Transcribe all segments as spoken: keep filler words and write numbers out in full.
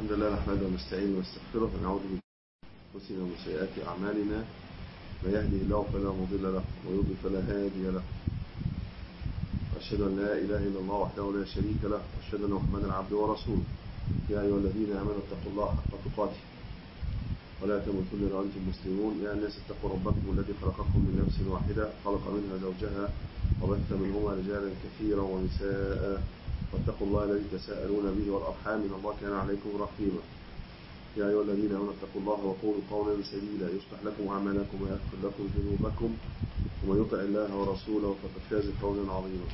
الحمد لله نحمده ونستعينه ونستغفره ونعوذ بالله من شرور انفسنا ومن سيئات اعمالنا. من يهده الله فلا مضل له ويضلل فلا هادي له. واشهد ان لا اله الا الله وحده لا شريك له واشهد ان محمدا عبده ورسوله. يا ايها الذين امنوا اتقوا الله حق تقاته ولا تموتن الا وانتم مسلمون. يا الناس اتقوا ربكم الذي خلقكم من نفس واحده خلق منها زوجها وبث منهما رجالا كثيرا ونساء واتقوا الله الذي تساءلون به والارحام ان الله كان عليكم رقيبا. يا ايها الذين امنوا اتقوا الله وقولوا قولا سديدا يصلح لكم اعمالكم ويغفر لكم ذنوبكم ومن يطع الله ورسوله فقد فاز فوزا عظيما.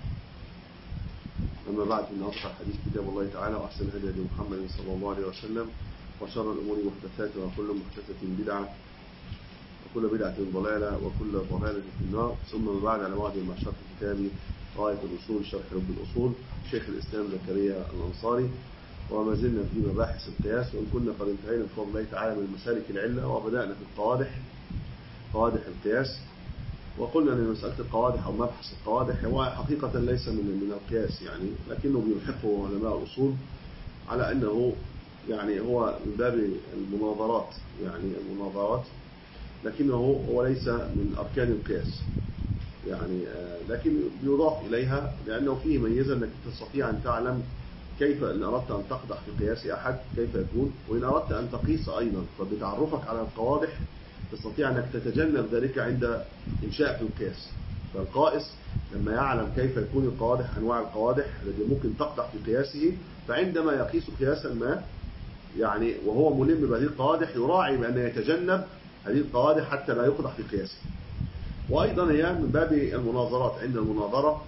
اما بعد ان اصدق الحديث كتاب الله تعالى واحسن الهدي هدي محمد صلى الله عليه وسلم وشر الامور محدثاتها وكل محدثه بدعه وكل بدعه ضلاله وكل ضلاله في النار. ثم بعد على موعد مع شرح كتابي غاية الأصول شرح رب الأصول شيخ الإسلام زكريا الأنصاري. وما زلنا في مباحث القياس وإن كنا قد انتهينا بفضل الله تعالى من مسالك العلة وبدأنا في القوادح قوادح القياس. وقلنا أن مسألة القوادح أو مبحث القوادح هو حقيقة ليس من من القياس يعني، لكنه بيلحقه علماء الأصول على أنه يعني هو من باب المناظرات يعني المناظرات، لكنه هو ليس من أركان القياس يعني، لكن يضاف إليها لأنه فيه ميزة أنك تستطيع أن تعلم كيف إن أردت أن تقدح في قياس أحد كيف يكون، وإن أردت أن تقيس أيضا فبتعرفك على القوادح تستطيع أنك تتجنب ذلك عند إنشاء في القياس. فالقائس لما يعلم كيف يكون القوادح أنواع القوادح التي ممكن تقدح في قياسه، فعندما يقيس قياسا ما يعني وهو ملم بهذه القوادح يراعي بأن يتجنب هذه القوادح حتى لا يقدح في قياسه. وأيضا هي من باب المناظرات عند المناظرة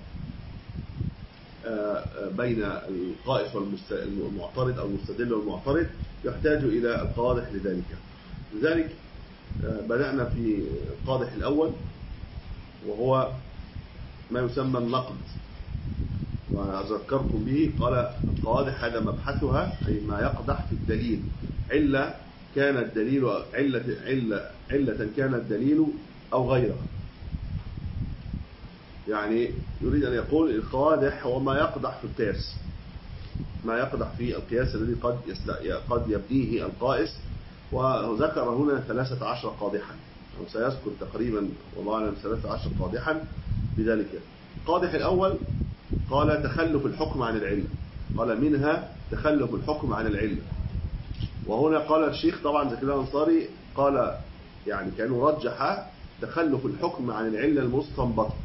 بين القائس والمعترض أو المستدل والمعترض يحتاج إلى القوادح لذلك. لذلك بدأنا في القادح الأول وهو ما يسمى النقد، وأذكركم به. قال القوادح هذا مبحثها أي ما يقدح في الدليل، علة كان الدليل علة, علة, علة كان الدليل أو غيرها. يعني يريد أن يقول القوادح هو ما يقدح في القياس، ما يقدح في القياس الذي قد قد يبديه القائس. وذكر هنا ثلاثة عشر قادحا أو سيذكر تقريبا والله أعلم ثلاثة عشر قادحا بذلك. القادح الأول قال تخلف الحكم عن العلة، قال منها تخلف الحكم عن العلة. وهنا قال الشيخ طبعا زكريا الأنصاري قال يعني كأنه رجح تخلف الحكم عن العلة المستنبطة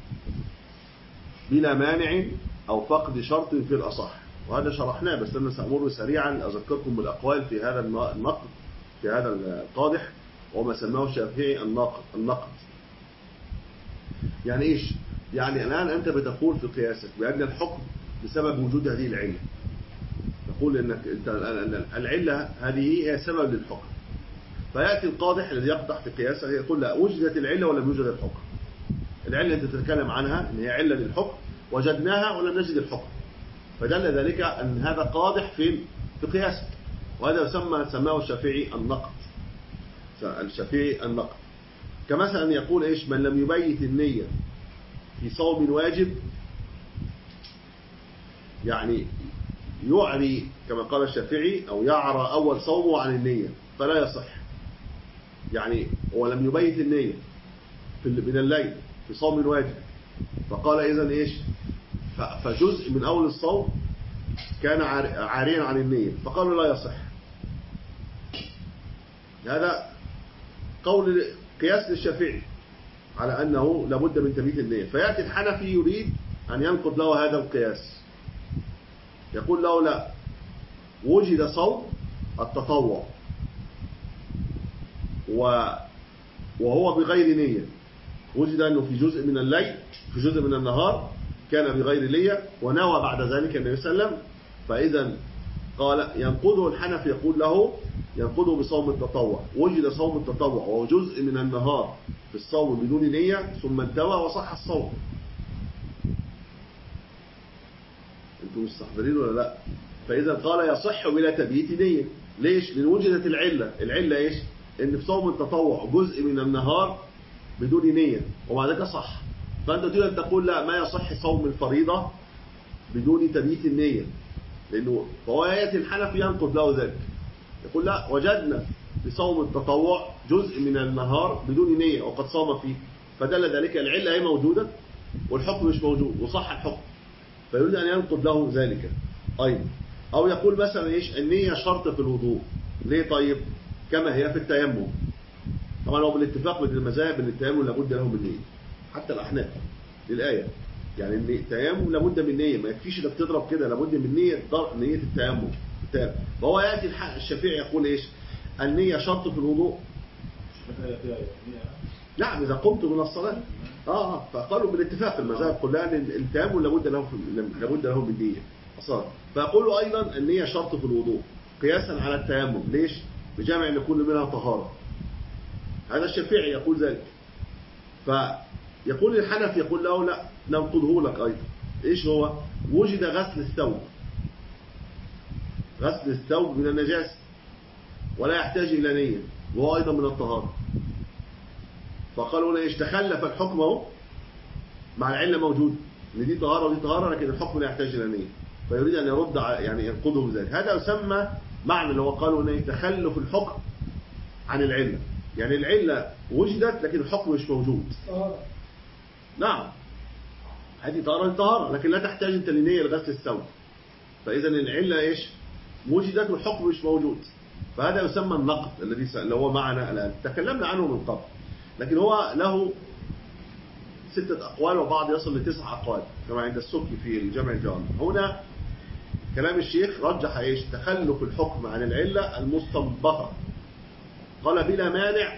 بلا مانع أو فقد شرط في الأصح. وهذا شرحناه بس أنا سأمر سريعا أذكركم بالأقوال في هذا النقد في هذا القادح وما سماه الشافعي النقد. النقد يعني إيش؟ يعني الآن أنت بتقول في قياسك بأن الحكم بسبب وجود هذه العلة، تقول أنك العلة هذه هي سبب للحكم. فيأتي القادح الذي يقدح في قياسه يقول لا وجدت العلة ولم يوجد الحكم. العلة أنت تتكلم عنها أن هي علة للحكم وجدناها ولم نجد الحكم، فدل ذلك أن هذا قادح في في قياسك. وهذا يسمى سماه الشافعي النقد. الشافعي النقد كمثلا يقول إيش من لم يبيت النية في صوم واجب، يعني يعري كما قال الشافعي أو يعرى أول صومه عن النية فلا يصح. يعني هو لم يبيت النية من الليل في صوم واجب، فقال إذن إيش فجزء من أول الصوم كان عاريا عن النية فقالوا لا يصح. هذا قول قياس للشافعي على أنه لابد من تبييت النية. فيأتي الحنفي يريد أن ينقض له هذا القياس، يقول له لا وجد صوم التطوع وهو بغير نية، وجد أنه في جزء من الليل في جزء من النهار كان بغير نية ونوى بعد ذلك النبي صلى الله عليه وسلم، فإذا قال ينقضه الحنفي يقول له ينقضه بصوم التطوع. وجد صوم التطوع وهو جزء من النهار في الصوم بدون نية ثم انتوى وصح الصوم. انتم مستحضرين ولا لا؟ فإذا قال يصح بلا تبييت نية. ليش؟ لأن وجدت العلة. العلة إيش؟ إن في صوم التطوع جزء من النهار بدون نية ومع ذلك صح. فأنت تريد أن تقول لا ما يصح صوم الفريضة بدون تبييت النية، لأنه فهو يأتي الحنفي ينقض له ذلك، يقول لا وجدنا بصوم التطوع جزء من النهار بدون نية وقد صام فيه، فدل ذلك العلة هي موجودة والحكم مش موجود وصح الحكم، فيريد أن ينقض له ذلك أيضا. أو يقول مثلا إيش النية شرط في الوضوء. ليه طيب؟ كما هي في التيمم. طبعا هو بالاتفاق بين المذاهب ان التيمم لابد له من نية، حتى الأحناف للآية، يعني ان التيمم لابد من نية، ما يكفيش انك تضرب كده، لابد من نية نية التيمم. فهو يأتي الشافعي يقول إيش؟ النية شرط في الوضوء. نعم إذا قمت من الصلاة. آه آه فقالوا بالاتفاق المذاهب كلها أن التيمم لابد له لابد له من نية أصلا. فيقولوا أيضا النية شرط في الوضوء قياسا على التيمم. ليش؟ بجمع أن كل منها طهارة. هذا الشافعي يقول ذلك. فيقول الحنفي يقول له لا ننقضه لك أيضا. إيش هو؟ وجد غسل الثوب، غسل الثوب من النجاسة ولا يحتاج إلى نية وهو أيضا من الطهارة. فقالوا إيش؟ تخلف الحكم اهو مع العلة موجود ان دي طهارة ودي طهارة، لكن الحكم لا يحتاج إلى نية، فيريد أن يرد يعني ينقضه بذلك. هذا يسمى معنى اللي هو قالوا إن تخلف الحكم عن العلة، يعني العلة وجدت لكن الحكم مش موجود. نعم هذه طهارة طهارة لكن لا تحتاج انت لنية لغسل الثوب، فإذا العلة إيش؟ وجدت والحكم مش موجود، فهذا يسمى النقض الذي اللي هو معنا الآن تكلمنا عنه من قبل، لكن هو له ستة أقوال وبعض يصل لتسع أقوال كما عند السبكي في الجمع الجوامع. هنا كلام الشيخ رجح إيش؟ تخلف الحكم عن العلة المستنبطة، قال بلا مانع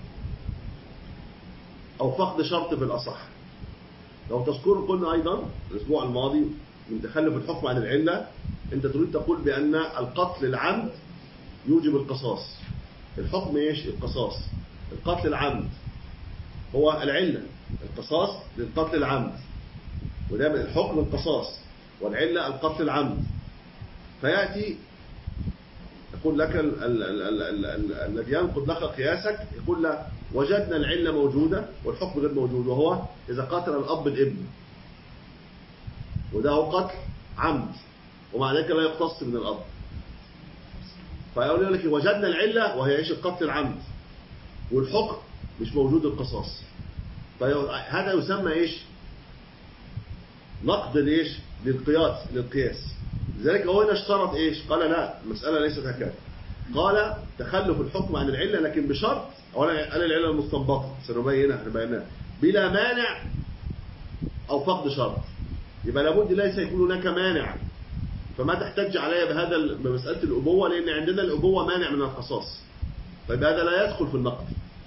أو فقد شرط بالأصح. لو تذكروا قلنا أيضا الأسبوع الماضي من تخلف الحكم عن العلة أنت تريد تقول بأن القتل العمد يوجب القصاص. الحكم إيش؟ القصاص. القتل العمد هو العلة، القصاص للقتل العمد، وده من الحكم القصاص والعلة القتل العمد. فيأتي يقول لك الذي ينقض لك قياسك يقول لك وجدنا العلة موجودة والحكم غير موجود، وهو إذا قتل الأب الابن، وده هو قتل عمد ومع ذلك لا يقتص من الأب. فيقول لك وجدنا العلة وهي إيش؟ القتل العمد، والحكم مش موجود القصاص. فهذا يسمى إيش؟ نقد ليش؟ للقياس للقياس. لذلك هو هنا اشترط إيش؟ قال لا المسألة ليست هكذا، قال تخلف الحكم عن العلة لكن بشرط، أولا قال العلة المستنبطة سنبينها نبينها بلا مانع أو فقد شرط. يبقى لابد ليس يكون هناك مانع، فما تحتج عليها بهذا بمسألة الأبوة، لأن عندنا الأبوة مانع من القصاص، طيب هذا لا يدخل في النقد،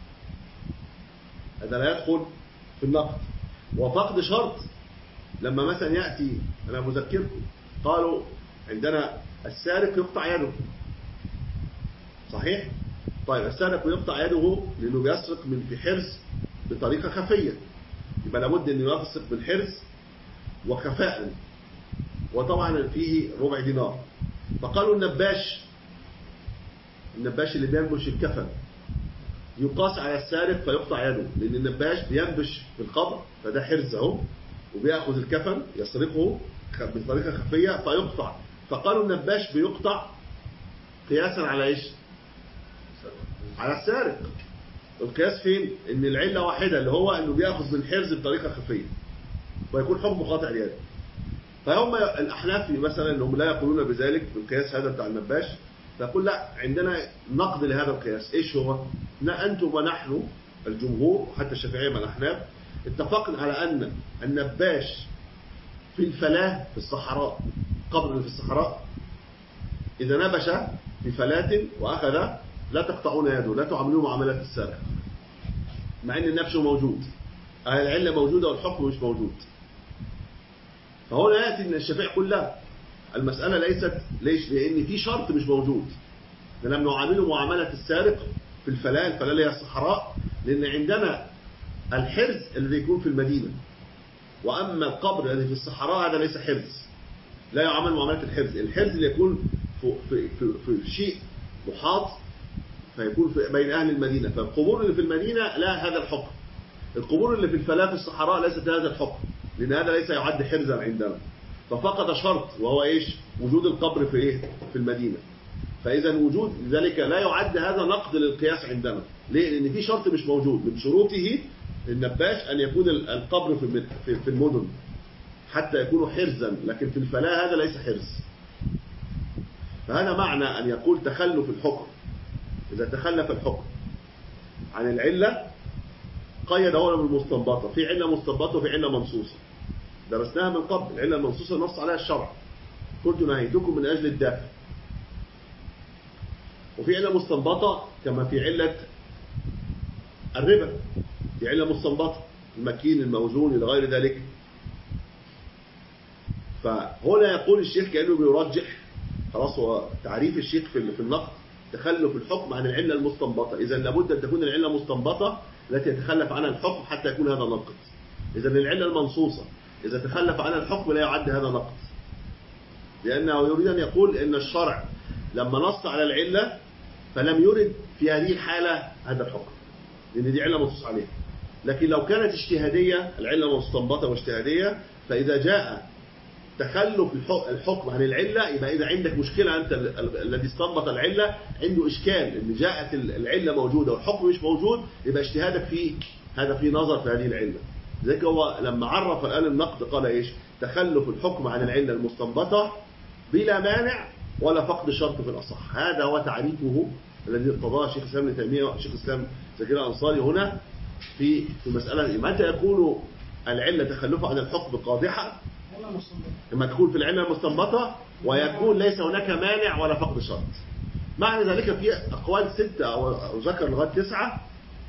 هذا لا يدخل في النقد. وفقد شرط لما مثلا يأتي، أنا مذكركم قالوا عندنا السارق يقطع يده، صحيح؟ طيب السارق يقطع يده لأنه بيسرق من في حرز بطريقة خفية، يبقى لابد أنه يسرق بالحرز وخفاء، وطبعا فيه ربع دينار. فقالوا النباش، النباش اللي بينبش الكفن يقاس على السارق فيقطع يده، لأن النباش بينبش في القبر فده حرز اهو، وبيأخذ الكفن يسرقه بطريقة خفية فيقطع. فقالوا النباش بيقطع قياسا على ايش؟ على السارق. القياس فين؟ ان العلة واحدة اللي هو انه بيأخذ من حرز بطريقة خفية ويكون حكم قاطع اليد. فهم الأحناف مثلا انهم لا يقولون بذلك بالقياس هذا بتاع النباش، فيقول لا عندنا نقد لهذا القياس. ايش هو؟ أنتم ونحن الجمهور حتى الشافعية مع الأحناف اتفقنا على أن النباش في الفلاة في الصحراء، قبر في الصحراء إذا نبش في فلاة وأخذ لا تقطعون يده، لا تعاملوه معاملة السارق، مع أن النبش موجود، العلة موجودة والحكم مش موجود. فهنا يأتي أن الشافعي يقول لا المسألة ليست ليش؟ لأن في شرط مش موجود، لم نعامله معاملة السارق في الفلاة، الفلاة اللي هي الصحراء، لأن عندنا الحرز الذي يكون في المدينة، وأما القبر الذي في الصحراء هذا ليس حرز، لا يعامل معاملة الحرز. الحرز اللي يكون في, في, في, في شيء محاط فيكون في بين أهل المدينة، فالقبور اللي في المدينة لا هذا الحكم، القبور اللي في الفلاة في الصحراء ليست هذا الحكم، لأن هذا ليس يعد حرزا عندنا. ففقد شرط وهو إيش؟ وجود القبر في إيه؟ في المدينة. فإذا وجود ذلك لا يعد هذا نقد للقياس عندنا. ليه؟ لأن في شرط مش موجود من شروطه النباش أن يكون القبر في المدن حتى يكون حرزا، لكن في الفلاة هذا ليس حرز. فهذا معنى أن يقول تخلف الحكم. إذا تخلف الحكم عن العلة قيد أولا بالمستنبطة، في علة مستنبطة وفي علة منصوصة درسناها من قبل. العلة المنصوصة نص عليها الشرع، كنت نهيتكم من أجل الدافع. وفي علة مستنبطة كما في علة الربا، في علة مستنبطة المكين الموزون إلى غير ذلك. فهنا يقول الشيخ كأنه بيرجح، خلاص هو تعريف الشيخ في النقد تخلف الحكم عن العلة المستنبطة. إذا لابد أن تكون العلة مستنبطة التي يتخلف عنها الحكم حتى يكون هذا نقد. إذا العلة المنصوصة إذا تخلف عنها الحكم لا يعد هذا نقد، لأنه يريد أن يقول إن الشرع لما نص على العلة فلم يرد في هذه الحالة هذا الحكم، لأن دي علة منصوص عليها. لكن لو كانت اجتهادية، العلة مستنبطة واجتهادية، فإذا جاء تخلف الحكم عن العلة يبقى إذا عندك مشكلة، أنت الذي استنبط العلة عنده إشكال إن جاءت العلة موجودة والحكم مش موجود، يبقى اجتهادك فيه هذا فيه نظر في هذه العلة. ذلك هو لما عرف الآن النقد قال إيش؟ تخلف الحكم عن العلة المستنبطة بلا مانع ولا فقد شرط في الأصح. هذا هو تعريفه الذي ارتضاه شيخ الإسلام ابن تيمية وشيخ الإسلام زكريا الأنصاري هنا في في مسألة متى يكون العلة تخلفها عن الحكم قادحة؟ لما تكون في العلة المستنبطة ويكون ليس هناك مانع ولا فقد شرط. معنى ذلك في أقوال ستة أو ذكر لغاية تسعة.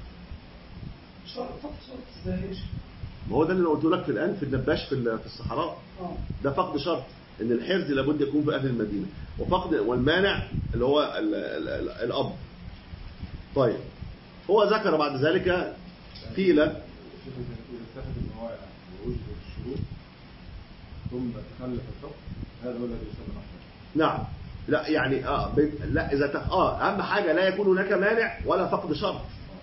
ما هو ده اللي قلت لك في الآن في النباش في الصحراء، ده فقد شرط إن الحرز لابد يكون في أهل المدينة، وفقد والمانع اللي هو ال ال ال الأب. طيب هو ذكر بعد ذلك قيل ثم تخلف الحكم هذا هو الذي يسمى نقدا. نعم لا يعني اه لا اذا تخ... اه اهم حاجه لا يكون هناك مانع ولا فقد شرط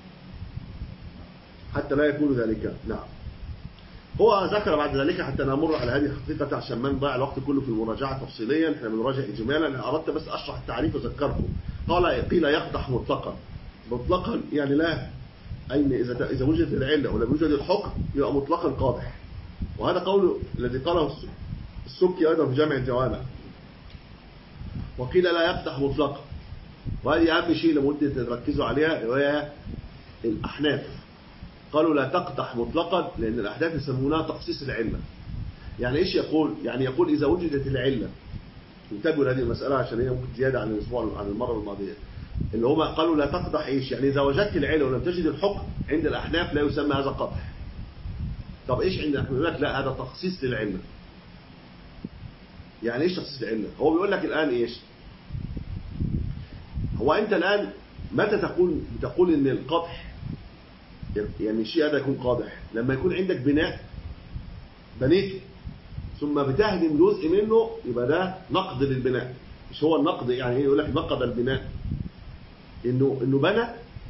حتى لا يكون ذلك. نعم هو ذكر بعد ذلك حتى نمر على هذه الحقيقه عشان ما نضيع الوقت كله في المراجعه تفصيليا، احنا بنراجع اجمالا. انا اردت بس اشرح التعريف واذكركم. قال قيل يقدح مطلقا. مطلقا يعني لا اين اذا اذا وجدت العله ولم يوجد الحكم يبقى مطلقا قادح. وهذا قول الذي قاله السبكي أيضا في جامع الجوامع. وقيل لا يقدح مطلقا، وهذه أهم شيء لمدة تركزوا عليها وهي الأحناف. قالوا لا تقدح مطلقا لأن الأحناف يسمونها تخصيص العلة. يعني إيش يقول؟ يعني يقول إذا وجدت العلة، انتبهوا لهذه المسألة عشان هي ممكن زيادة عن الأسبوع عن المرة الماضية، اللي هم قالوا لا تقدح إيش؟ يعني إذا وجدت العلة ولم تجد الحكم عند الأحناف لا يسمى هذا قدح. طب ايش عندنا؟ بيقول لك لا هذا تخصيص للعلة. يعني ايش تخصيص العلة؟ هو بيقول لك الان ايش؟ هو انت الان متى تقول بتقول ان القدح يعني الشيء هذا يكون قادح؟ لما يكون عندك بناء بنيته ثم بتهدم جزء منه يبقى ده نقد للبناء. مش هو النقد يعني ايه؟ يقول لك نقد البناء انه انه بنى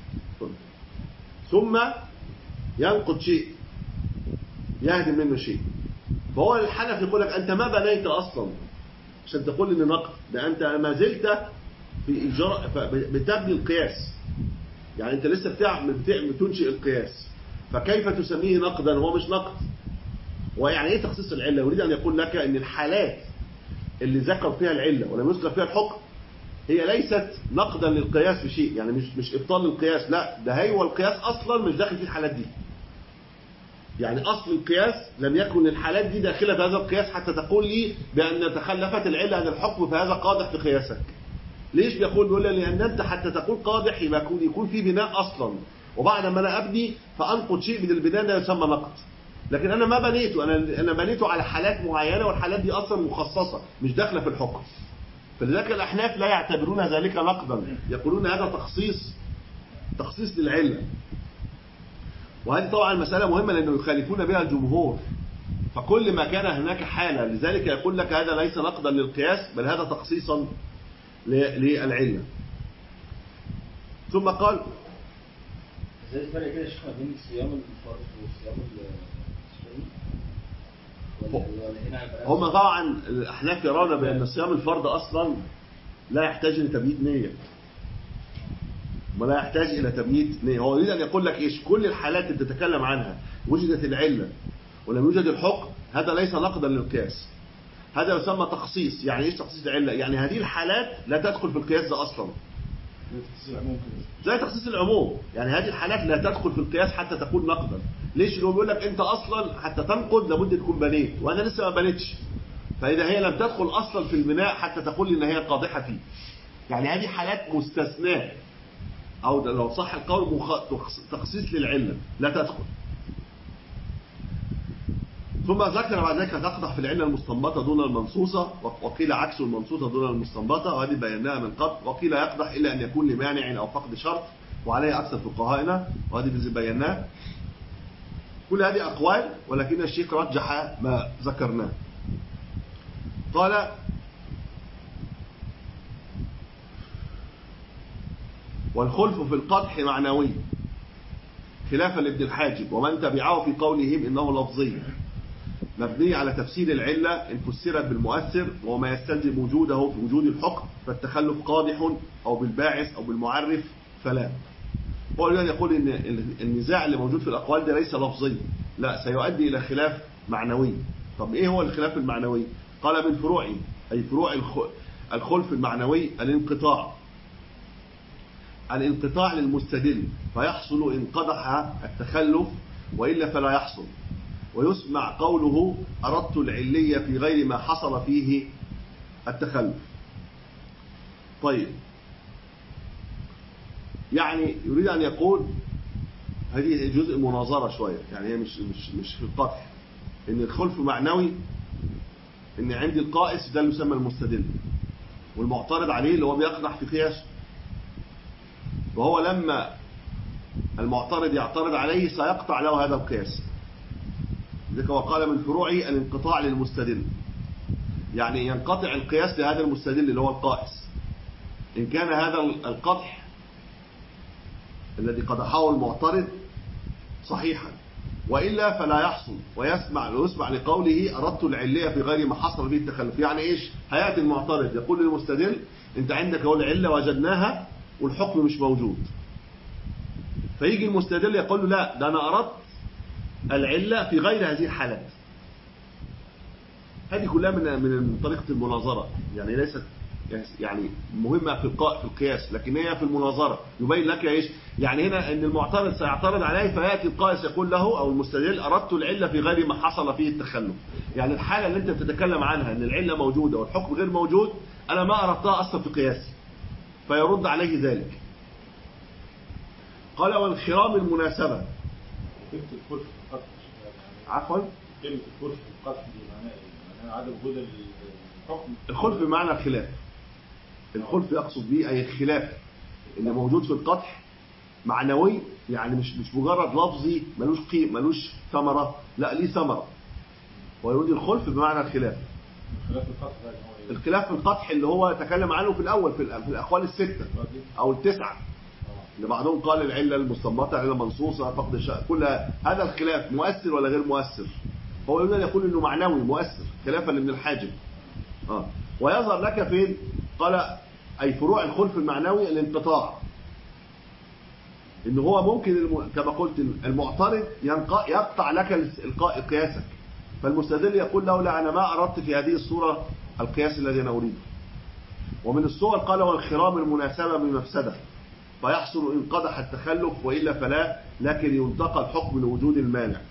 ثم ينقض شيء يهدم منه شيء. فهو الحنفي يقول لك أنت ما بنيت أصلا عشان تقول إن نقد، ده أنت ما زلت في إجراء بتبني القياس. يعني أنت لسه بتعمل بتنشئ القياس، فكيف تسميه نقدا؟ هو مش نقد. ويعني إيه تخصيص العلة؟ يريد أن يقول لك إن الحالات اللي ذكر فيها العلة ولم يذكر فيها الحكم هي ليست نقدا للقياس في شيء، يعني مش مش إبطال للقياس، لا ده هي والقياس أصلا مش داخل في الحالات دي. يعني أصل القياس لم يكن الحالات دي داخلة في هذا القياس حتى تقول لي بأن تخلفت العلة عن الحكم فهذا قادح في قياسك. ليش بيقول؟ بيقول لأن أنت حتى تقول قادح يبقى يكون يكون في بناء أصلا، وبعد ما أنا أبني فأنقض شيء من البناء ده يسمى نقد. لكن أنا ما بنيته، أنا أنا بنيته على حالات معينة والحالات دي أصلا مخصصة مش داخلة في الحكم. فلذلك الأحناف لا يعتبرون ذلك نقدا، يقولون هذا تخصيص تخصيص للعلة. وهذه طبعا مسألة مهمة لأنه يخالفون بها الجمهور. فكل ما كان هناك حالة لذلك يقول لك هذا ليس نقدا للقياس بل هذا تخصيصا للعلة. ثم قال ازاي الفرق كده يا شيخ بين صيام الفرض وصيام السنة؟ هم طبعا الأحناف يرون بأن صيام الفرض أصلا لا يحتاج إلى تبييت نية، ولا يحتاج إلى تبييت نية. هو يريد أن يقول لك إيش؟ كل الحالات اللي تتكلم عنها وجدت العلة ولم يوجد الحكم، هذا ليس نقدا للقياس، هذا يسمى تخصيص. يعني إيش تخصيص العلة؟ يعني هذه الحالات لا تدخل في القياس ده أصلا، زي تخصيص العموم. يعني هذه الحالات لا تدخل في القياس حتى تكون نقدا. ليش؟ اللي هو بيقول لك أنت أصلا حتى تنقد لابد تكون بنيت، وأنا لسه ما بنيتش، فإذا هي لم تدخل أصلا في البناء حتى تقول إن هي قادحة فيه. يعني هذه حالات مستثناء، أو لو صح القول تخصيص للعلة لا تدخل. ثم ذكر بعد ذلك تقدح في العلة المستنبطة دون المنصوصة، وقيل عكس المنصوصة دون المستنبطة، وهذه بيناها من قبل. وقيل يقدح إلا أن يكون لمانع أو فقد شرط، وعليه أكثر فقهائنا، وهذه بيناها. كل هذه أقوال، ولكن الشيخ رجح ما ذكرناه. قال: والخلف في القدح معنوي خلافا لابن الحاجب ومن تبعه في قولهم إنه لفظي مبني على تفسير العلة إن فسرت بالمؤثر وما يستلزم وجوده في وجود الحكم، فالتخلف قادح، أو بالباعث أو بالمعرف فلا. هو الآن يقول إن النزاع اللي موجود في الأقوال ده ليس لفظي، لا، سيؤدي إلى خلاف معنوي. طب إيه هو الخلاف المعنوي؟ قال: من فروعه، أي فروع الخلف المعنوي الانقطاع الانقطاع للمستدل، فيحصل إن قدح التخلف، وإلا فلا يحصل. ويسمع قوله: أردت العلية في غير ما حصل فيه التخلف. طيب، يعني يريد أن يقول هذه جزء مناظرة شوية، يعني هي مش مش مش في القطع، إن الخلف معنوي، إن عندي القائس ده اللي يسمى المستدل، والمعترض عليه اللي هو بيقدح في قياسه، وهو لما المعترض يعترض عليه سيقطع له هذا القياس. ذلك وقال: من فروعه الانقطاع للمستدل، يعني ينقطع القياس لهذا المستدل اللي هو القائس، إن كان هذا القطع الذي قدحه المعترض صحيحا، وإلا فلا يحصل. ويسمع ويسمع لقوله: أردت العلية في غير ما حصل فيه التخلف. يعني إيش؟ هيأتي المعترض يقول للمستدل: أنت عندك هو العلة وجدناها والحكم مش موجود. فيجي المستدل يقول له: لا، ده أنا أردت العلة في غير هذه الحالات. هذه كلها من من طريقة المناظرة، يعني ليست يعني مهمة في في القياس، لكن هي في المناظرة يبين لك ايش. يعني هنا ان المعترض سيعترض عليه، فياتي القائس يقول له او المستدل: اردت العلة في غير ما حصل فيه التخلف. يعني الحالة اللي انت بتتكلم عنها ان العلة موجودة والحكم غير موجود، انا ما اردتها اصلا في قياسي، فيرد عليه ذلك. قال: وانخرام المناسبة. كلمة الخلف في القطع، عفوا، كلمة الخلف في القطع دي معناها ايه؟ معناها عدم وجود الحكم. الخلف بمعنى الخلاف. الخلف يقصد به أي الخلاف اللي موجود في القطع معنوي، يعني مش مش مجرد لفظي ملوش قيم ملوش ثمرة، لا، ليه ثمرة. ويريد الخلف بمعنى الخلاف. الخلاف في القطع ده هو ايه؟ الخلاف في القطع اللي هو تكلم عنه في الأول في الأقوال الستة أو التسعة، اللي بعضهم قال العلة المستنبطة، العلة المنصوصة، فقد الشأن، كل هذا الخلاف مؤثر ولا غير مؤثر. هو يريد أن يقول إنه معنوي مؤثر، خلافا لابن الحاجب. آه. ويظهر لك فين؟ قال: أي فروع الخلف المعنوي الانقطاع، إن هو ممكن الم... كما قلت المعترض ينق... يقطع لك القاء قياسك، فالمستدل يقول له: لا، أنا ما أردت في هذه الصورة القياس الذي أنا أريده. ومن الصور قال: وانخرام المناسبة بمفسدة، فيحصل إن قدح التخلف، وإلا فلا، لكن ينتقى الحكم لوجود المانع.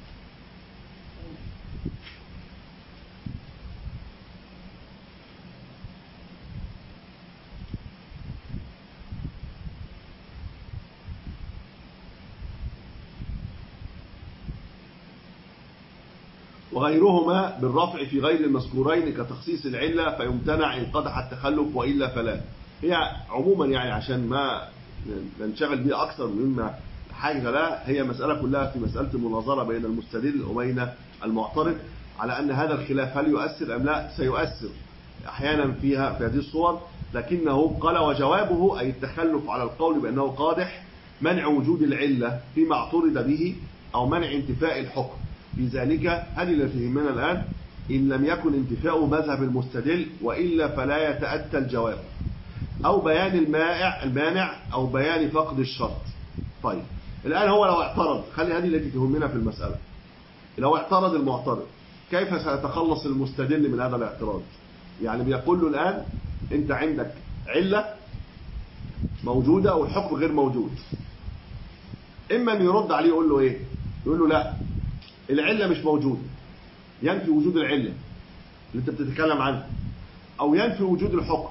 وغيرهما بالرفع في غير المذكورين كتخصيص العلة، فيمتنع إن قدح التخلف، وإلا فلا. هي عموما يعني عشان ما ننشغل بها أكثر مما حاجة لا، هي مسألة كلها في مسألة المناظرة بين المستدل وبين المعترض على أن هذا الخلاف هل يؤثر أم لا. سيؤثر أحيانا فيها في هذه الصور، لكنه قال: وجوابه أي التخلف على القول بأنه قادح منع وجود العلة فيما اعترض به، أو منع انتفاء الحكم في ذلك. هذه اللي فهمنا الآن. إن لم يكن انتفاء مذهب المستدل وإلا فلا يتأتى الجواب، أو بيان المائع المانع أو بيان فقد الشرط. طيب الآن هو لو اعترض، خلي هذه التي تهمنا في المسألة، لو اعترض المعترض كيف سيتخلص المستدل من هذا الاعتراض؟ يعني بيقول له الآن أنت عندك علة موجودة والحكم غير موجود، إما أن يرد عليه يقول له إيه؟ يقول له لا العلة مش موجودة، ينفي وجود العلة اللي أنت بتتكلم عنها، أو ينفي وجود الحكم،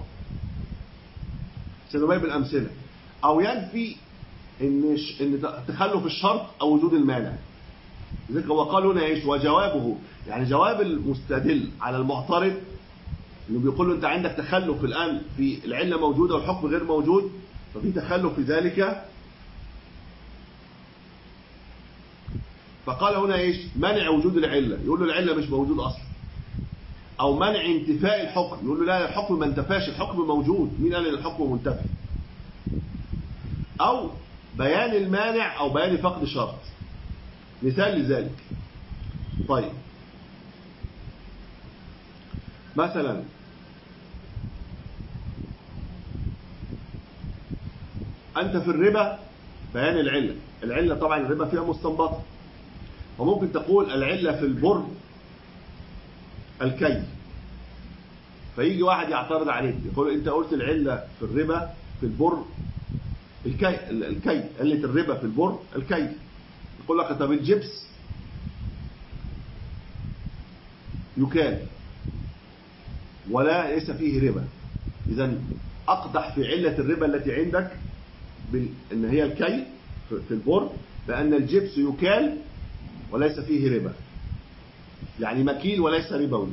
سنبين بالأمثلة، أو ينفي إن إن تخلف الشرط أو وجود المانع. لذلك هو قال هنا إيش؟ وجوابه، يعني جواب المستدل على المعترض إنه بيقول له أنت عندك تخلف الآن في العلة موجودة والحكم غير موجود، ففي تخلف في ذلك. فقال هنا إيش؟ منع وجود العلة، يقول له العلة مش موجود أصلا، أو منع انتفاء الحكم، يقول له لا الحكم ما انتفاش، الحكم موجود، مين قال ان الحكم منتفي؟ أو بيان المانع أو بيان فقد شرط، مثال لذلك. طيب مثلا أنت في الربا بيان العلة، العلة طبعا الربا فيها مستنبطة، وممكن تقول العلة في البر الكي، فيجي واحد يعترض عليك يقول انت قلت العلة في الربا في البر الكي، الكي علة الربا في البر الكي، يقول لك طب الجبس يكال ولا ليس فيه ربا، اذا اقدح في علة الربا التي عندك ان هي الكي في البر بأن الجبس يكال وليس فيه ربا، يعني مكيل وليس ربوي،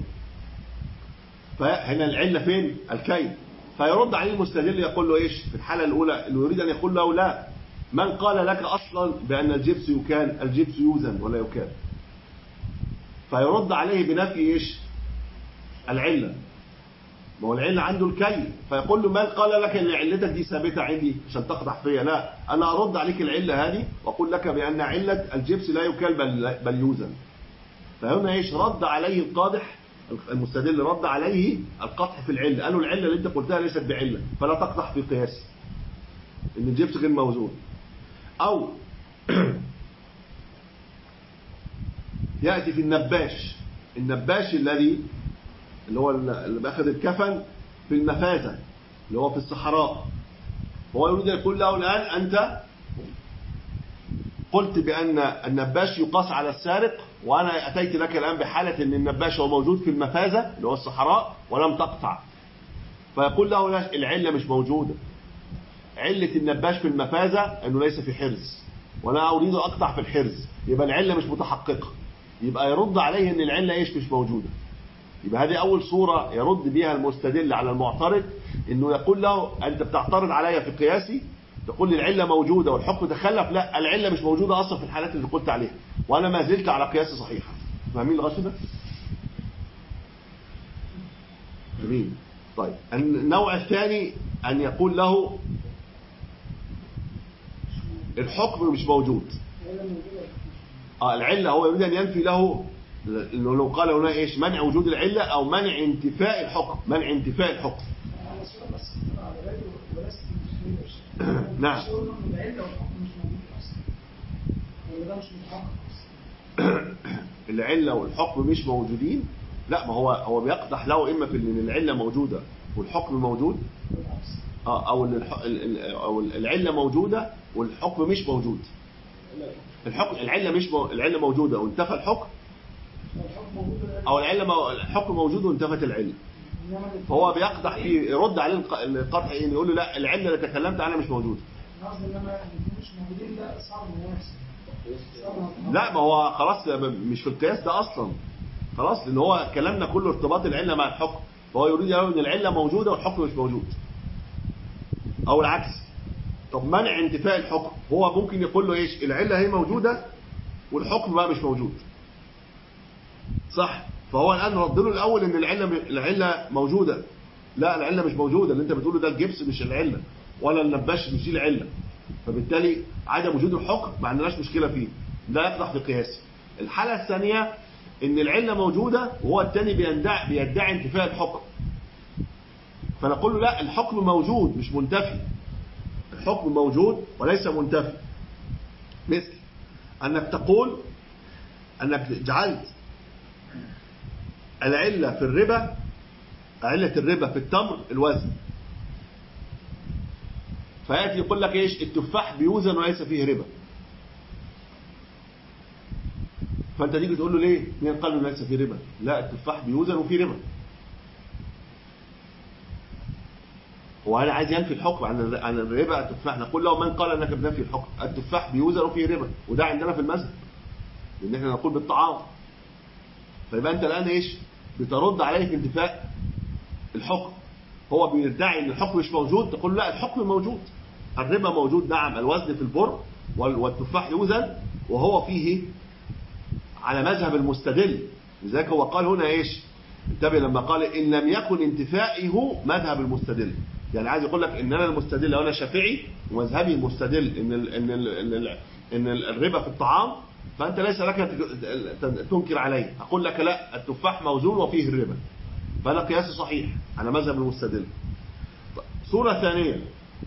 فهنا العلة فين؟ الكي. فيرد عليه المستدل يقول له ايش في الحالة الأولى؟ اللي يريد أن يقول له لا، من قال لك أصلا بأن الجبس يكال؟ الجبس يوزن ولا يكال. فيرد عليه بنفي ايش؟ العلة، ما هو العلة عنده الكي، فيقول له من قال لك ان علتك دي ثابتة عندي عشان تقدح فيها؟ لا، أنا أرد عليك العلة هذه وأقول لك بأن علة الجبس لا يكال بل, بل يوزن. فهنا ايش؟ رد عليه القادح المستدل، رد عليه القطع في العلة، قالوا العلة اللي انت قلتها ليست بعلة فلا تقطع في قياس ان الجبس غير موزون. او يأتي في النباش، النباش الذي اللي هو اللي باخذ الكفن في المفازة اللي هو في الصحراء، هو يريد أن يقول له الآن أنت قلت بأن النباش يقاس على السارق، وأنا أتيت لك الآن بحالة أن النباش هو موجود في المفازة اللي هو الصحراء ولم تقطع، فيقول له لا العلة مش موجودة، علة النباش في المفازة أنه ليس في حرز وأنا أريد أقطع في الحرز، يبقى العلة مش متحققة، يبقى يرد عليه أن العلة إيش؟ مش موجودة. يبقى هذه أول صورة يرد بها المستدل على المعترض، أنه يقول له أنت بتعترض علي في قياسي، تقول لي العلة موجودة والحكم تخلف، لا العلة مش موجودة أصلا في الحالات اللي قلت عليها وأنا ما زلت على قياسي صحيحة. فاهمين الغش ده؟ جميل. طيب النوع الثاني أن يقول له الحكم مش موجود، آه العلة هو يريد أن ينفي له، إنه لو قال هنا إيش؟ منع وجود العلة أو منع انتفاء الحكم، منع انتفاء الحكم. نعم. العلة والحكم مش موجودين، لا ما هو هو بيقدح له إما في إن العلة موجودة والحكم موجود، آه أو أو العلة موجودة والحكم مش موجود. الحكم العلة مش مو... العلة موجودة وانتفى الحكم، أو العلة مو... الحكم موجود وانتفت العلة، فهو بيقدح فيه يرد عليه القطع إن يقول له لا العلة اللي تكلمت عنها مش موجودة. لا ما هو خلاص مش في القياس ده أصلا، خلاص لأن هو كلامنا كله ارتباط العلة مع الحكم، فهو يريد يقول إن العلة موجودة والحكم مش موجود، أو العكس. طب منع انتفاء الحكم هو ممكن يقول له ايش؟ العلة هي موجودة والحكم بقى مش موجود، صح؟ فهو الآن رد له الأول ان العلة العلة موجودة، لا العلة مش موجودة، اللي انت بتقوله ده الجبس مش العلة ولا النباش مش العلة، فبالتالي عدم وجود الحكم ما عندناش مشكلة فيه، ده يقدح في قياسي. الحالة الثانية ان العله موجوده وهو الثاني بيدعي بيدعي انتفاء الحكم، فنقول له لا، الحكم موجود مش منتفي، الحكم موجود وليس منتفي. مثل انك تقول انك جعلت العله في الربا، علة الربا في التمر الوزن، فيأتي يقول لك ايش؟ التفاح بيوزن وليس فيه ربا. فانت تيجي تقول له ليه؟ مين قال له ليس فيه ربا؟ لا، التفاح بيوزن وفيه ربا. هو انا عايز ينفي الحكم عن عن الربا التفاح، نقول له من قال انك بنفي الحكم؟ التفاح بيوزن وفيه ربا، وده عندنا في المذهب، لان احنا نقول بالطعام. فيبقى انت الان ايش؟ بترد عليه في انتفاء الحكم. هو بيدعي ان الحكم مش موجود، تقول لا، الحكم موجود، الربا موجود، نعم، الوزن في البر والتفاح يوزن وهو فيه على مذهب المستدل. لذلك هو قال هنا ايش؟ انتبه لما قال ان لم يكن انتفائه مذهب المستدل، يعني عايز يقول لك ان انا المستدل، لو انا شافعي ومذهبي المستدل ان ال ان ال ان, ال إن الربا في الطعام، فانت ليس لك تنكر عليه. اقول لك لا، التفاح موزون وفيه الربا، فهذا قياس صحيح على مذهب المستدل. صورة ثانية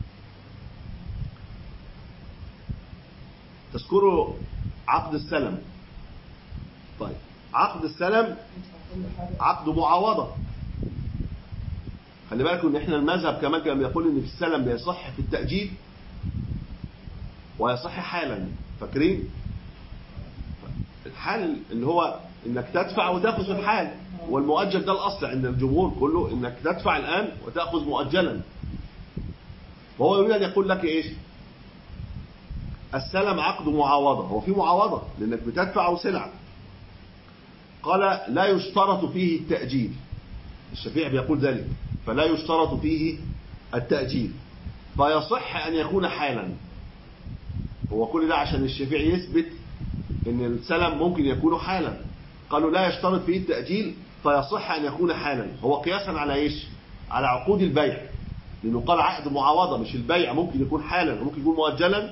تذكروا عقد السلم. طيب عقد السلم عقد معاوضة. خلي بالكم ان احنا المذهب كمان كان يقول ان في السلم بيصح في التأجيل ويصح حالا. فاكرين الحال اللي هو انك تدفع وتاخذ في الحال، والمؤجل ده الاصل عند الجمهور كله، انك تدفع الان وتاخذ مؤجلا. وهو يريد ان يقول لك ايش؟ السلم عقد معاوضه، هو في معاوضه لانك بتدفع سلعه. قال لا يشترط فيه التأجيل، الشافعي بيقول ذلك، فلا يشترط فيه التأجيل، فيصح ان يكون حالا. هو كل ده عشان الشافعي يثبت ان السلم ممكن يكون حالا. قالوا لا يشترط فيه التأجيل فيصح ان يكون حالا. هو قياسا على ايش؟ على عقود البيع، لانه قال عقد معاوضه، مش البيع ممكن يكون حالا وممكن يكون مؤجلا.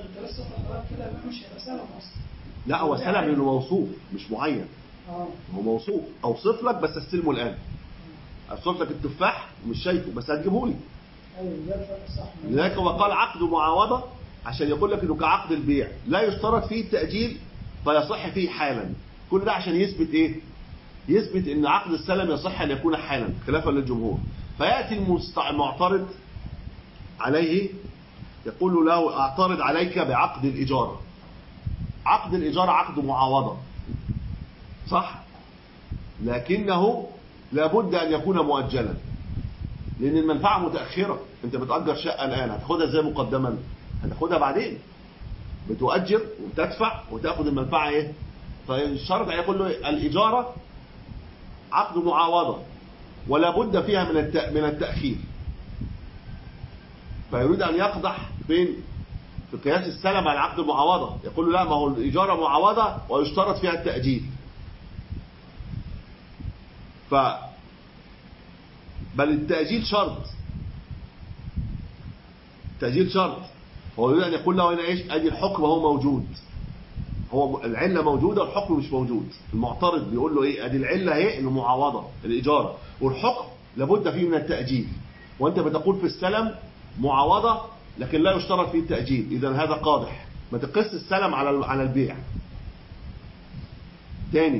لا، هو سلم لانه موصوف مش معين، هو موصوف، اوصف لك بس استلمه الان. اوصف لك التفاح مش شايفه بس هتجيبه لي. لذلك هو قال عقد معاوضه عشان يقول لك انه كعقد البيع لا يشترط فيه التأجيل فيصح فيه حالا. كل ده عشان يثبت ايه؟ يثبت ان عقد السلم يصح ان يكون حالا خلافا للجمهور. فياتي المعترض عليه يقول له اعترض عليك بعقد الاجاره. عقد الاجاره عقد معاوضه صح، لكنه لابد ان يكون مؤجلا، لان المنفعه متاخره. انت بتأجر شقه الان، هتاخدها ازاي مقدما؟ هتاخدها بعدين، بتؤجر وتدفع وتاخد المنفعه ايه؟ فالشرط هيقول له الاجاره عقد معاوضه ولا بد فيها من من التاخير. فيريد ان يقدح بين في قياس السلم على عقد المعاوضه، يقول له لا، ما هو الاجاره معاوضه ويشترط فيها التاجيل. ف بل التاجيل شرط، التاجيل شرط. هو يريد ان يقول له هنا ايش؟ ادي الحكم هو موجود، هو العله موجوده والحكم مش موجود. المعترض بيقول له ايه؟ ادي العله اهي انه معاوضه الاجاره، والحكم لابد فيه من التاجيل، وانت بتقول في السلم معاوضه لكن لا يشترط فيه التاجيل. اذا هذا قادح، ما تقيس السلم على على البيع. تاني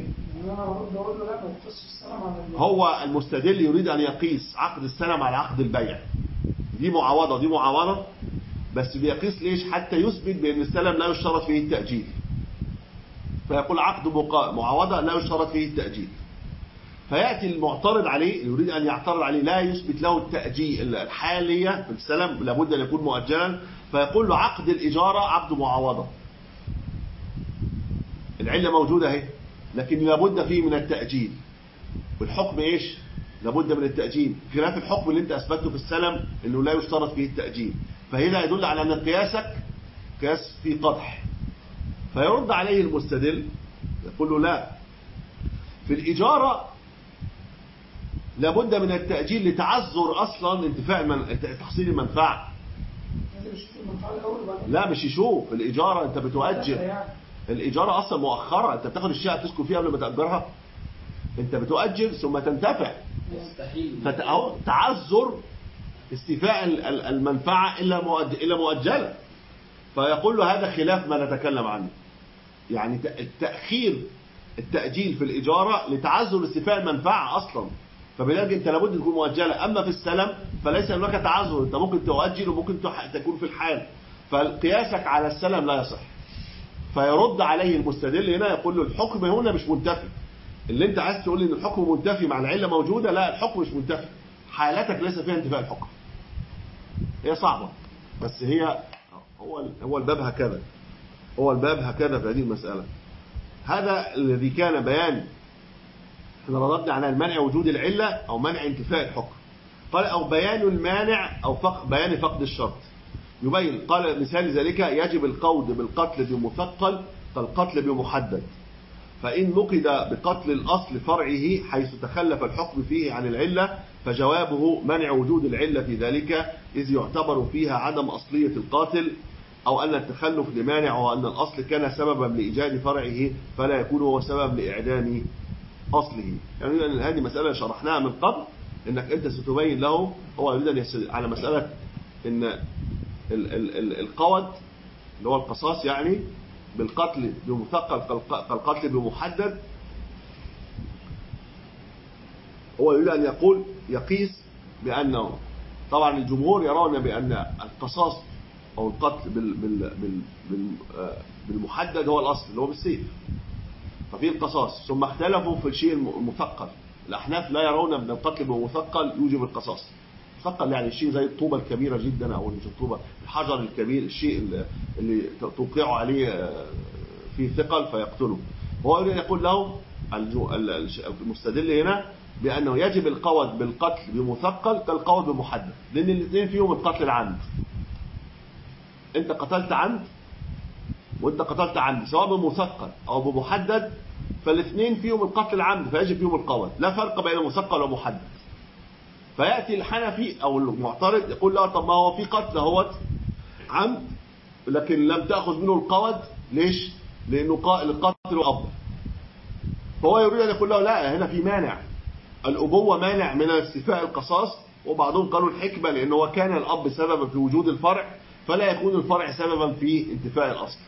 هو المستدل يريد ان يقيس عقد السلم على عقد البيع، دي معاوضه دي معاوضه، بس بيقيس ليش؟ حتى يثبت بان السلم لا يشترط فيه التاجيل. فيقول عقد معاوضه لا يشترط فيه التاجيل. فياتي المعترض عليه يريد ان يعترض عليه، لا يثبت له التاجيل الحاليه في السلم، لابد ان يكون مؤجلا. فيقول له عقد الاجاره عقد معاوضه، العله موجوده اهي، لكن لابد فيه من التاجيل. والحكم ايش؟ لابد من التاجيل، خلاف الحكم اللي انت اثبته في السلم انه لا يشترط فيه التاجيل. فهنا يدل على ان قياسك قياس في قدح. فيرد عليه المستدل يقول له لا، في الإجارة لابد من التأجيل لتعذر أصلا انتفاع من تحصيل المنفعة. لا مش يشوف الإجارة، أنت بتؤجر الإجارة أصلا مؤخرة، أنت بتاخد الشقة تسكن فيها قبل ما تأجرها. انت بتؤجل ثم تنتفع، مستحيل فتعذر استيفاء المنفعة إلا مؤجلة. فيقول له هذا خلاف ما نتكلم عنه، يعني التأخير التأجيل في الإجارة لتعذر استيفاء المنفعة أصلا، فبالتالي أنت لابد تكون مؤجلة. أما في السلم فليس هناك تعذر، أنت ممكن تؤجل وممكن تكون في الحال، فقياسك على السلم لا يصح. فيرد عليه المستدل هنا يقول له الحكم هنا مش منتفي. اللي أنت عايز تقول لي إن الحكم منتفي مع العلة موجودة، لا، الحكم مش منتفي، حالتك ليس فيها انتفاء الحكم. هي صعبة بس هي هو هو الباب هكذا، هو الباب هكذا في هذه المسألة. هذا الذي كان بيان، احنا رددنا على المنع وجود العلة أو منع انتفاء الحكم. قال أو بيان المانع أو فق بيان فقد الشرط يبين. قال مثال ذلك يجب القود بالقتل بمثقل كالقتل بمحدد، فإن نقد بقتل الأصل فرعه حيث تخلف الحكم فيه عن العلة فجوابه منع وجود العلة في ذلك، إذ يعتبر فيها عدم أصلية القاتل، أو أن التخلف لمانع وأن الأصل كان سببا لإيجاد فرعه فلا يكون هو سبب لإعدام أصله. يعني هذه مسألة شرحناها من قبل، إنك أنت ستبين له هو يريد على مسألة إن ال ال ال القود اللي هو القصاص يعني بالقتل بمثقل كالقتل بمحدد، هو يريد أن يقول يقيس بأنه طبعا الجمهور يرون بأن القصاص أو القتل بال بال بال بالمحدد هو الأصل اللي هو بالسيف، ففي القصاص. ثم اختلفوا في الشيء المثقل. الأحناف لا يرون أن القتل بمثقل يوجب القصاص. مثقل يعني الشيء زي الطوبة الكبيرة جدا، أو مش الطوبة، الحجر الكبير، الشيء اللي توقعوا عليه فيه ثقل فيقتله. هو يريد يقول لهم المستدل هنا بأنه يجب القود بالقتل بمثقل كالقود بمحدد، لأن الاثنين فيهم القتل العمد. أنت قتلت عمد وأنت قتلت عمد سواء بمثقل أو بمحدد، فالاثنين فيهم القتل العمد فيجب فيهم القود، لا فرق بين مثقل ومحدد. فيأتي الحنفي أو المعترض يقول لا، طب ما هو في قتل اهوت عمد لكن لم تأخذ منه القود، ليش؟ لأنه القتل أفضل. فهو يريد أن يقول له لا، هنا في مانع، الأبوة مانع من استيفاء القصاص. وبعضهم قالوا الحكمة لأنه كان الأب سببا في وجود الفرع فلا يكون الفرع سببا في انتفاء الأصل.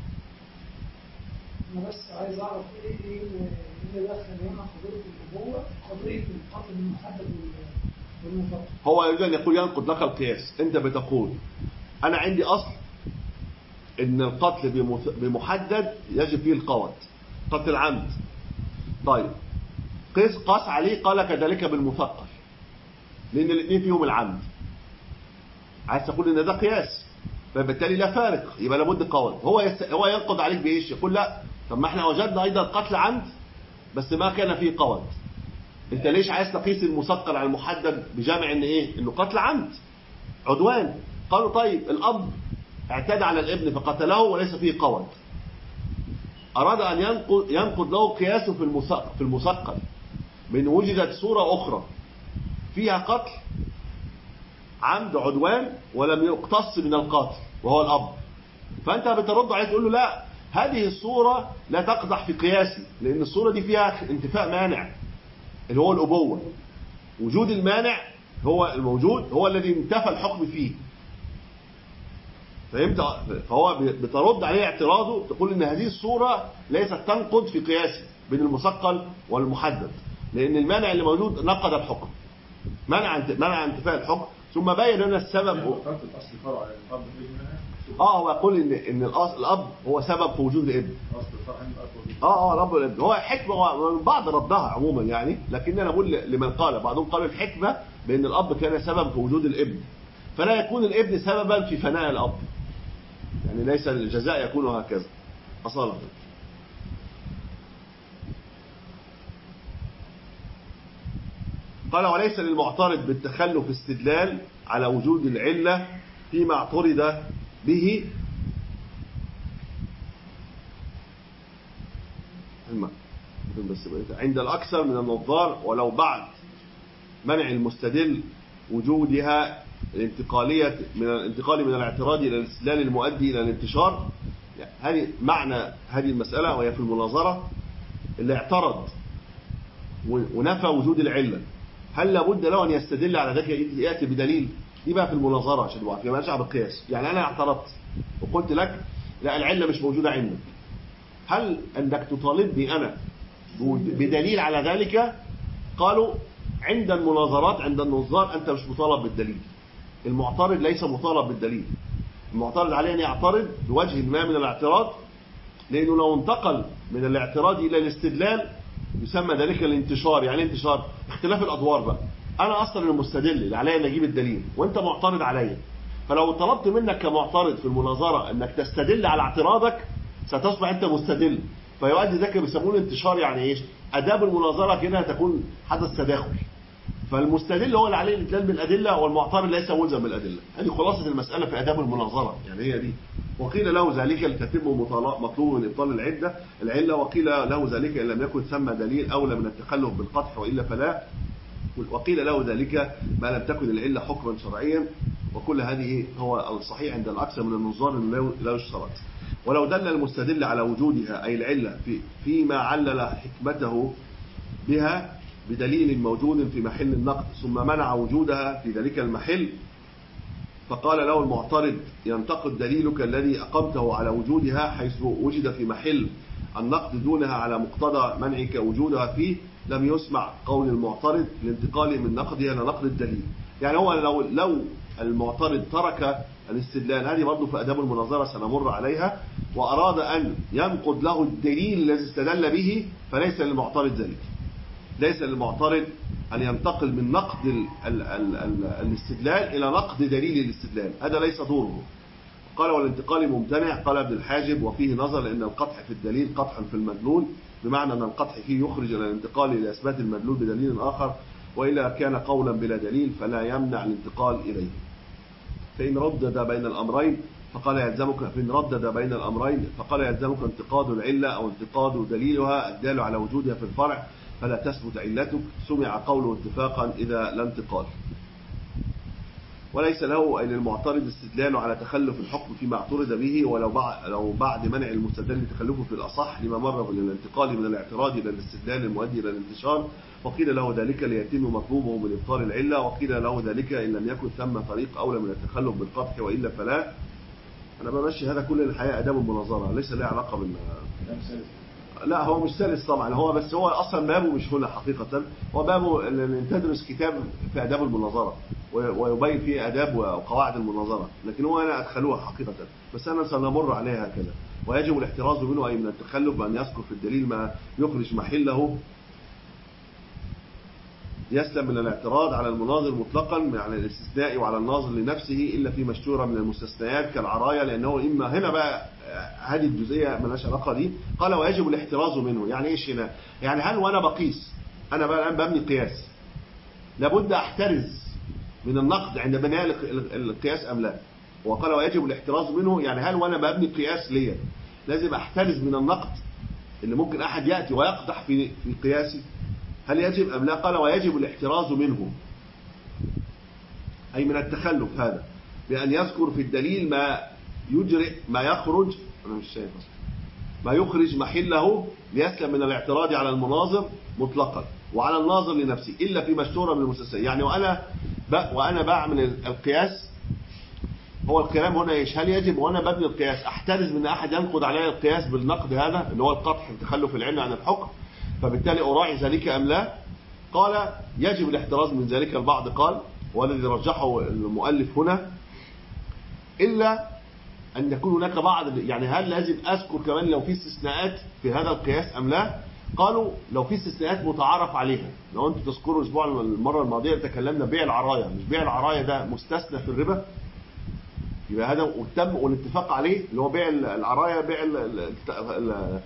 أنا بس عايز أعرف إيه إيه اللي دخل هنا قضية الأبوة قضية القتل المحدد والمفقد. هو يريد أن يقول ينقض لك القياس. أنت بتقول أنا عندي أصل إن القتل بمحدد يجب فيه القود، قتل عمد. طيب قيس قاس عليه قال كذلك بالمثقل لأن الاثنين فيهم العمد. عايز تقول إن ده قياس فبالتالي لا فارق، يبقى لابد قود. هو يس... هو ينقض عليك بإيش؟ يقول لا، طب ما احنا وجدنا أيضا قتل عمد بس ما كان فيه قود. انت ليش عايز تقيس المثقل على المحدد بجامع ان ايه؟ انه قتل عمد عدوان. قالوا طيب الاب اعتدى على الابن فقتله وليس فيه قود، اراد ان ينقض ينقض له قياسه في المثقل في المثقل من وجدت صورة اخرى فيها قتل عمد عدوان ولم يقتص من القاتل وهو الاب، فانت بترد عليه تقول له لا، هذه الصورة لا تقدح في قياسي لان الصورة دي فيها انتفاء مانع اللي هو الأبوة. وجود المانع هو الموجود هو الذي انتفى الحكم فيه. فهمت؟ فهو بترد عليه اعتراضه تقول ان هذه الصورة ليست تنقض في قياسي بين المثقل والمحدد لان المانع اللي موجود نقض الحكم، منع منع انتفاء الحكم. ثم بين لنا السبب. الاصل فرع على الاب اه هو يقول ان ان الاب هو سبب في وجود الابن. اصل الفرع عند الاب اه اه الاب والابن هو حكمه من بعض ردها عموما يعني، لكن انا اقول لمن قال، بعضهم قالوا الحكمه بان الاب كان سبب في وجود الابن فلا يكون الابن سببا في فناء الاب، يعني ليس الجزاء يكون هكذا اصلا. قال وليس للمعترض بالتخلف استدلال على وجود العلة فيما اعترض به بس عند الأكثر من النظار، ولو بعد منع المستدل وجودها الانتقالية من الانتقال من الاعتراض إلى الاستدلال المؤدي إلى الانتشار. هذه معنى هذه المسألة، وهي في المناظرة اللي اعترض ونفى وجود العلة، هل لابد له أن يستدل على ذلك يأتي بدليل؟ دي بقى في المناظرة عشان يبقى في مرجع بالقياس. يعني أنا اعترضت وقلت لك لا العلة مش موجودة عندك، هل أنك تطالبني أنا بدليل على ذلك؟ قالوا عند المناظرات عند النظار أنت مش مطالب بالدليل، المعترض ليس مطالب بالدليل، المعترض عليه أن يعترض بوجه ما من الاعتراض، لأنه لو انتقل من الاعتراض إلى الاستدلال يسمى ذلك الانتشار. يعني انتشار اختلاف الأدوار بقى، أنا أصلا المستدل اللي عليا أن أجيب الدليل وأنت معترض عليا، فلو طلبت منك كمعترض في المناظرة أنك تستدل على اعتراضك ستصبح أنت مستدل، فيؤدي ذلك بيسمونه انتشار. يعني إيش؟ أداب المناظرة كده تكون حدث تداخل، فالمستدل هو اللي عليه الإدلال بالأدلة والمعترض ليس ملزم بالأدلة. هذه خلاصة المسألة في أداب المناظرة، يعني هي دي. وقيل له ذلك لتتم مطلوب من إبطال العدة العلة، وقيل له ذلك إن لم يكن ثم دليل أولى من التخلف بالقطع وإلا فلا، وقيل له ذلك ما لم تكن العلة حكما شرعيا. وكل هذه هو الصحيح عند الأكثر من النظار لا يشترط. ولو دل المستدل على وجودها أي العلة في فيما علل حكمته بها بدليل موجود في محل النقد ثم منع وجودها في ذلك المحل، فقال له المعترض ينتقد دليلك الذي أقمته على وجودها حيث وجد في محل النقد دونها على مقتضى منعك وجودها فيه، لم يسمع قول المعترض لانتقال من نقدها إلى نقد الدليل. يعني هو لو, لو المعترض ترك الاستدلال، هذه برضه في أداب المناظرة سنمر عليها، وأراد أن ينقض له الدليل الذي استدل به، فليس للمعترض ذلك، ليس للمعترض أن ينتقل من نقد ال ال ال ال الاستدلال إلى نقد دليل الاستدلال، هذا ليس دوره. قال والانتقال ممتنع. قال ابن الحاجب وفيه نظر لأن القطع في الدليل قطع في المدلول، بمعنى أن القطع فيه يخرج إلى الانتقال إلى إثبات المدلول بدليل آخر، وإلا كان قولا بلا دليل فلا يمنع الانتقال إليه. فإن ردد بين الأمرين فقال يلزمك فإن ردد بين الأمرين فقال يلزمك انتقاد العلة أو انتقاد دليلها الدال على وجودها في الفرع فلا تثبت علتك، سمع قوله اتفاقا إذا لا انتقال. وليس له أي للمعترض استدلال على تخلف الحكم فيما اعترض به، ولو بعد لو بعد منع المستدل تخلفه في الأصح لما مر من الانتقال من الاعتراض إلى الاستدلال المؤدي إلى الانتشار. وقيل له ذلك ليتم مطلوبه من إبطال العلة، وقيل له ذلك إن لم يكن ثم طريق أولى من التخلف بالقطع وإلا فلا. أنا بمشي هذا كل الحياة أداب المناظرة، ليس له علاقة بال لا هو مش سلس طبعا، هو بس هو أصلا بابه مش هنا حقيقة، هو بابه أن تدرس كتاب في أداب المناظرة ويبين فيه أداب وقواعد المناظرة، لكن هو أنا أدخلوها حقيقة، بس أنا سنمر عليها كذا. ويجب الاحتراز منه أي من التخلف بأن يذكر في الدليل ما يخرج محله يسلم من الاعتراض على المناظر مطلقا على الاستثناء وعلى الناظر لنفسه إلا في مشتورة من المستثنيات كالعرايا، لأنه إما هنا بقى هذه الجزئية ملهاش علاقة دي. قال ويجب الاحتراز منه. يعني إيش هنا؟ يعني هل وأنا بقيس أنا بقى الآن ببني قياس لابد أحترز من النقد عند بناء القياس أم لا؟ وقال ويجب الاحتراز منه، يعني هل وأنا ببني قياس ليا لازم أحترز من النقد اللي ممكن أحد يأتي ويقدح في في قياسي، هل يجب أم لا؟ قال ويجب الاحتراز منه أي من التخلف هذا بأن يذكر في الدليل ما يجرئ ما يخرج أنا مش شايف ما يخرج محله ليسلم من الاعتراض على المناظر مطلقا وعلى الناظر لنفسه إلا في مشتورة من المستثنيات. يعني وأنا وأنا بعمل القياس، هو الكلام هنا إيش؟ هل يجب وأنا ببني القياس أحترز من أحد ينقض علي القياس بالنقد هذا اللي هو القطع تخلف العلم عن الحكم، فبالتالي أراعي ذلك أم لا؟ قال يجب الاحتراز من ذلك. البعض قال والذي رجحه المؤلف هنا إلا أن يكون هناك بعض، يعني هل لازم أذكر كمان لو في استثناءات في هذا القياس أم لا؟ قالوا لو في استثناءات متعارف عليها. لو أنتم تذكروا الأسبوع المرة الماضية تكلمنا بيع العرايا، مش بيع العرايا ده مستثنى في الربا، يبقى هذا وتم والاتفاق عليه اللي هو بيع العرايا، بيع ال ال ال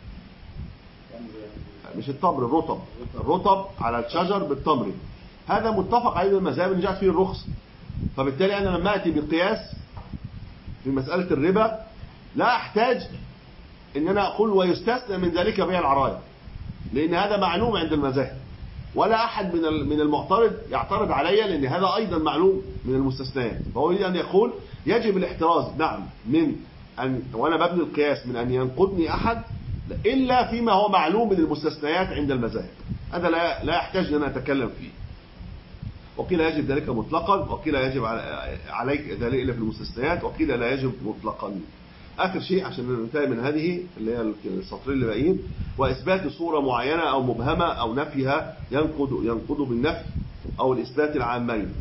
مش التمر، الرطب الرطب على الشجر بالتمر، هذا متفق عليه بالمذاهب اللي جاءت فيه الرخص. فبالتالي أنا لما أتي بقياس في مسألة الربا لا أحتاج إن أنا أقول ويستثنى من ذلك بيع العرايا، لأن هذا معلوم عند المذاهب ولا أحد من من المعترض يعترض علي، لأن هذا أيضا معلوم من المستثنيات. فهو يريد أن يقول يجب الاحتراز نعم من أن وأنا ببني القياس من أن ينقضني أحد إلا فيما هو معلوم من المستثنيات عند المذاهب. هذا لا لا يحتاج أن أتكلم فيه. وقيل يجب ذلك مطلقا، وقيل يجب عليك ذلك إلا في المستثنيات، وقيل لا يجب مطلقا. آخر شيء عشان ننتهي من هذه اللي هي السطرين اللي باقيين، وإثبات صورة معينة أو مبهمة أو نفيها ينقض ينقض بالنفي أو الإثبات العامين.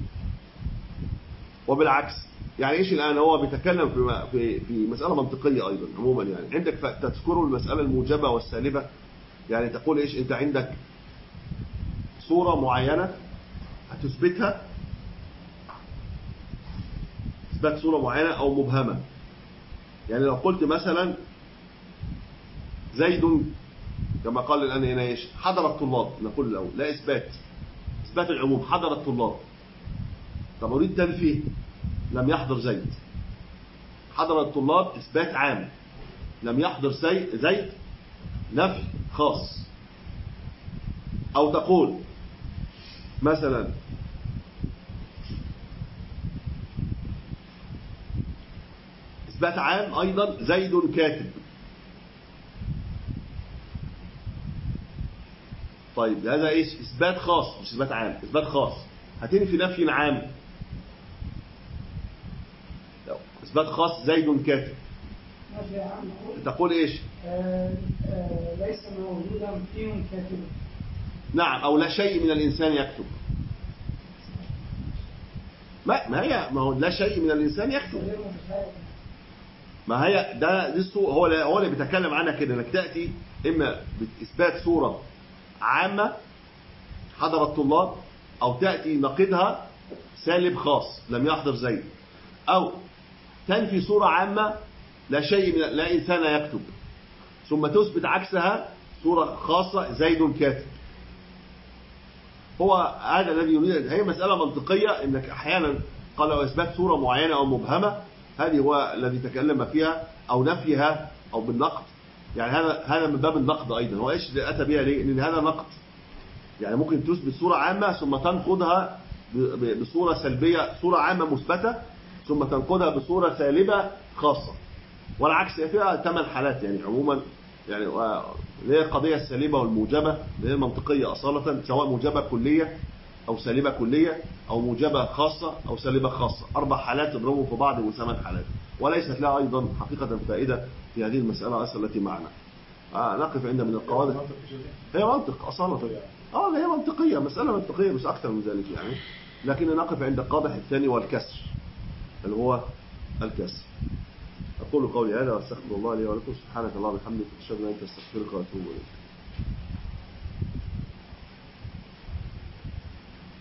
وبالعكس، يعني إيش الآن؟ هو بيتكلم في في في مسألة منطقية أيضا عموما. يعني عندك تذكر المسألة الموجبة والسالبة، يعني تقول إيش؟ أنت عندك صورة معينة هتثبتها، إثبات صورة معينة أو مبهمة. يعني لو قلت مثلا زيد كما قال الآن هنا إيش؟ حضر الطلاب، نقول له لا إثبات، إثبات العموم، حضر الطلاب. طب أريد تنفي، لم يحضر زيد. حضر الطلاب إثبات عام، لم يحضر زيد نفي خاص. أو تقول مثلا إثبات عام أيضا زيد كاتب. طيب هذا إيش؟ إثبات خاص مش إثبات عام، إثبات خاص. هتنفي نفي عام، إثبات خاص زيد كاتب. تقول إيش؟ آه آه ليس موجودا فيهم كاتب. نعم، أو لا شيء من الإنسان يكتب. ما ما هي ما هو لا شيء من الإنسان يكتب. ما هي ده دي الصورة، هو هو اللي بيتكلم عنها كده، انك تأتي إما بإثبات صورة عامة حضر الطلاب، أو تأتي نقدها سالب خاص لم يحضر زيد، أو تنفي صورة عامة لا شيء من لا إنسان يكتب، ثم تثبت عكسها صورة خاصة زيد كاتب. هو هذا الذي يريد. هي مسألة منطقية، انك احيانا قال اثبات صورة معينة او مبهمة، هذه هو الذي تكلم فيها، او نفيها او بالنقد. يعني هذا هذا من باب النقد ايضا. هو ايش اتى بها ليه؟ لان هذا نقد. يعني ممكن تثبت صورة عامة ثم تنقضها بصورة سلبية، صورة عامة مثبتة ثم تنقضها بصورة سالبة خاصة، والعكس. فيها ثمان حالات يعني عموما. يعني اللي هي القضية السالبة والموجبة اللي هي المنطقية أصالة، سواء موجبة كلية أو سالبة كلية أو موجبة خاصة أو سالبة خاصة. أربع حالات تضربهم في بعض وثمان حالات، وليست لها أيضا حقيقة فائدة في هذه المسألة أصلا التي معنا. آه نقف عند من القواعد. هي منطق أصالة. آه هي منطقية، مسألة منطقية مش أكثر من ذلك يعني. لكن نقف عند القادح الثاني والكسر، اللي هو الكسر. أقول قولي هذا واستغفر الله لي ولكم. سبحانك اللهم وبحمدك، أشهد أن لا إله إلا أنت، أستغفرك وأتوب إليك.